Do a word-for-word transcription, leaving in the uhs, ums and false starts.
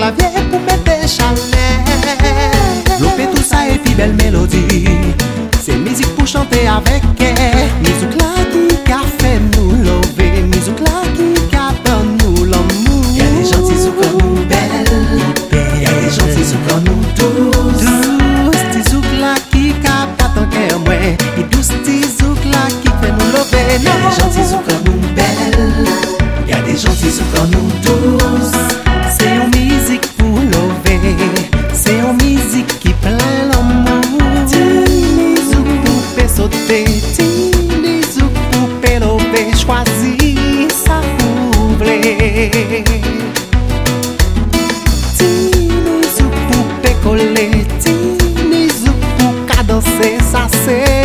clavier pour mettre chalet. Lopé tout ça et puis belle mélodie. C'est musique pour chanter avec elle. Musique là qui a fait nous lever. Musique là qui a donné nous l'amour. Y'a des gentils sous comme nous belles. Y'a des gentils sous comme nous douces. Douce, ti zouk là qui a pas ton cœur moi. Et douce ti zouk là qui fait nous lever. Y'a des gentils sous comme nous belles. Y'a des gentils sous comme nous douces. C'est une musique pour lever. C'est une musique qui plein l'amour. Ti zouk pour faire sauter. Ti zouk pour faire lever. Choisis ça pour voulez. Ti zouk pour pécoler. Ti zouk pour cadencer. Ça c'est